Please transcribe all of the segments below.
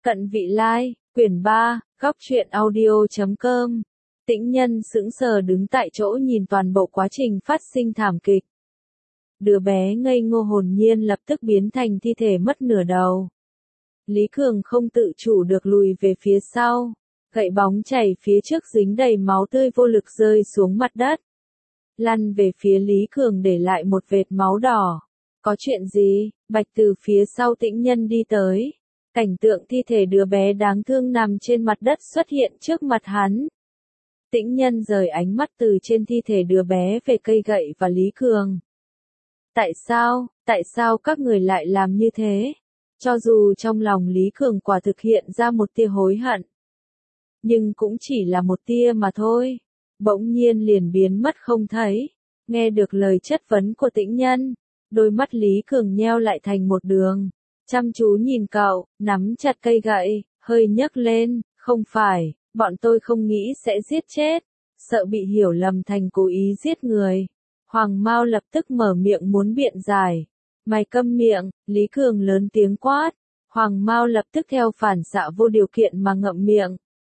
Cận vị lai, quyển 3, góc truyện audio.com. Tĩnh Nhân sững sờ đứng tại chỗ nhìn toàn bộ quá trình phát sinh thảm kịch. Đứa bé ngây ngô hồn nhiên lập tức biến thành thi thể mất nửa đầu. Lý Cường không tự chủ được lùi về phía sau, gậy bóng chảy phía trước dính đầy máu tươi vô lực rơi xuống mặt đất. Lăn về phía Lý Cường để lại một vệt máu đỏ. Có chuyện gì? Bạch từ phía sau Tĩnh Nhân đi tới. Cảnh tượng thi thể đứa bé đáng thương nằm trên mặt đất xuất hiện trước mặt hắn. Tĩnh Nhân rời ánh mắt từ trên thi thể đứa bé về cây gậy và Lý Cường. Tại sao các người lại làm như thế? Cho dù trong lòng Lý Cường quả thực hiện ra một tia hối hận, nhưng cũng chỉ là một tia mà thôi. Bỗng nhiên liền biến mất không thấy. Nghe được lời chất vấn của Tĩnh Nhân, đôi mắt Lý Cường nheo lại thành một đường, chăm chú nhìn cậu, nắm chặt cây gậy, hơi nhấc lên, không phải, bọn tôi không nghĩ sẽ giết chết, sợ bị hiểu lầm thành cố ý giết người. Hoàng Mao lập tức mở miệng muốn biện giải. Mày câm miệng, Lý Cường lớn tiếng quát. Hoàng Mao lập tức theo phản xạ vô điều kiện mà ngậm miệng.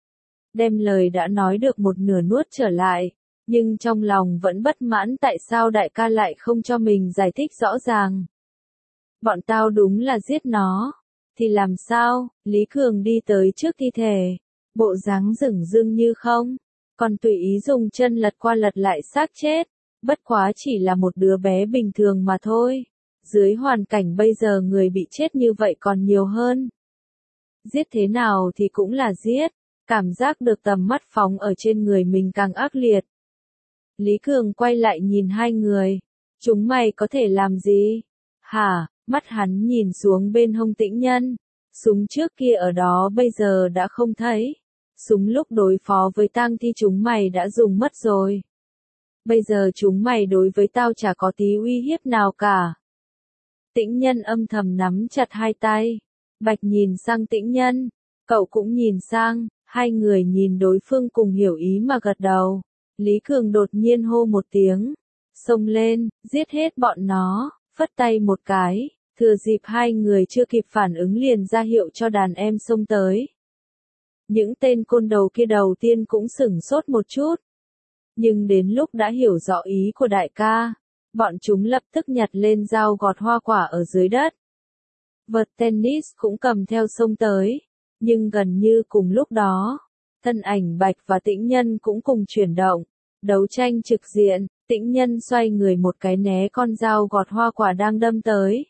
Đem lời đã nói được một nửa nuốt trở lại, nhưng trong lòng vẫn bất mãn tại sao đại ca lại không cho mình giải thích rõ ràng. Bọn tao đúng là giết nó, thì làm sao? Lý Cường đi tới trước thi thể, bộ dáng dửng dưng như không, còn tùy ý dùng chân lật qua lật lại xác chết, bất quá chỉ là một đứa bé bình thường mà thôi. Dưới hoàn cảnh bây giờ người bị chết như vậy còn nhiều hơn. Giết thế nào thì cũng là giết, cảm giác được tầm mắt phóng ở trên người mình càng ác liệt. Lý Cường quay lại nhìn hai người, chúng mày có thể làm gì? Hả? Mắt hắn nhìn xuống bên hông Tĩnh Nhân, súng trước kia ở đó bây giờ đã không thấy, súng lúc đối phó với tang thi chúng mày đã dùng mất rồi. Bây giờ chúng mày đối với tao chả có tí uy hiếp nào cả. Tĩnh Nhân âm thầm nắm chặt hai tay, Bạch nhìn sang Tĩnh Nhân, cậu cũng nhìn sang, hai người nhìn đối phương cùng hiểu ý mà gật đầu. Lý Cường đột nhiên hô một tiếng, xông lên, giết hết bọn nó, phất tay một cái, thừa dịp hai người chưa kịp phản ứng liền ra hiệu cho đàn em xông tới. Những tên côn đầu kia đầu tiên cũng sửng sốt một chút, nhưng đến lúc đã hiểu rõ ý của đại ca, bọn chúng lập tức nhặt lên dao gọt hoa quả ở dưới đất. Vợt tennis cũng cầm theo xông tới, nhưng gần như cùng lúc đó, thân ảnh Bạch và Tĩnh Nhân cũng cùng chuyển động, đấu tranh trực diện. Tĩnh Nhân xoay người một cái né con dao gọt hoa quả đang đâm tới.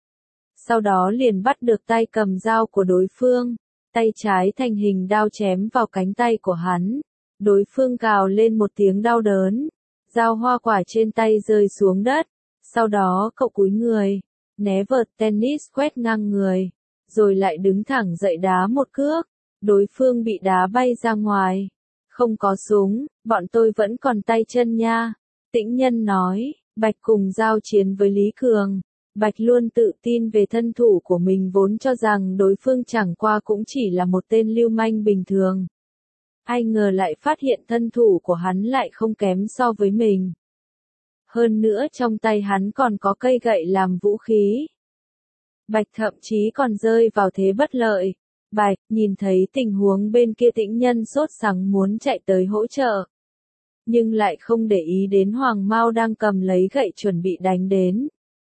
Sau đó liền bắt được tay cầm dao của đối phương, tay trái thành hình đao chém vào cánh tay của hắn. Đối phương gào lên một tiếng đau đớn, dao hoa quả trên tay rơi xuống đất, sau đó cậu cúi người, né vợt tennis quét ngang người, rồi lại đứng thẳng dậy đá một cước, đối phương bị đá bay ra ngoài. Không có súng, bọn tôi vẫn còn tay chân nha. Tĩnh Nhân nói, Bạch cùng giao chiến với Lý Cường. Bạch luôn tự tin về thân thủ của mình vốn cho rằng đối phương chẳng qua cũng chỉ là một tên lưu manh bình thường. Ai ngờ lại phát hiện thân thủ của hắn lại không kém so với mình. Hơn nữa trong tay hắn còn có cây gậy làm vũ khí. Bạch thậm chí còn rơi vào thế bất lợi. Bạch nhìn thấy tình huống bên kia Tĩnh Nhân sốt sắng muốn chạy tới hỗ trợ, nhưng lại không để ý đến Hoàng Mao đang cầm lấy gậy chuẩn bị đánh đến.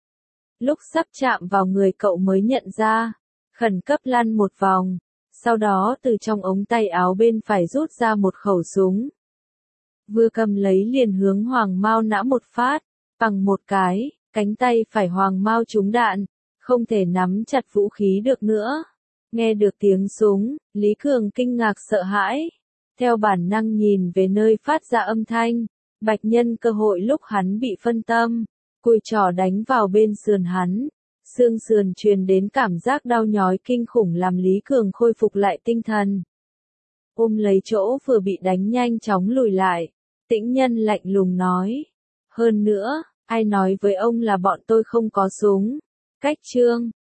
Lúc sắp chạm vào người cậu mới nhận ra, khẩn cấp lăn một vòng, sau đó từ trong ống tay áo bên phải rút ra một khẩu súng. Vừa cầm lấy liền hướng Hoàng Mao nã một phát, bằng một cái, cánh tay phải Hoàng Mao trúng đạn, không thể nắm chặt vũ khí được nữa. Nghe được tiếng súng, Lý Cường kinh ngạc sợ hãi, theo bản năng nhìn về nơi phát ra âm thanh. Bạch nhân cơ hội lúc hắn bị phân tâm, cùi trỏ đánh vào bên sườn hắn, xương sườn truyền đến cảm giác đau nhói kinh khủng làm Lý Cường khôi phục lại tinh thần. Ôm lấy chỗ vừa bị đánh nhanh chóng lùi lại, Tĩnh Nhân lạnh lùng nói, hơn nữa, ai nói với ông là bọn tôi không có súng? Cách trương,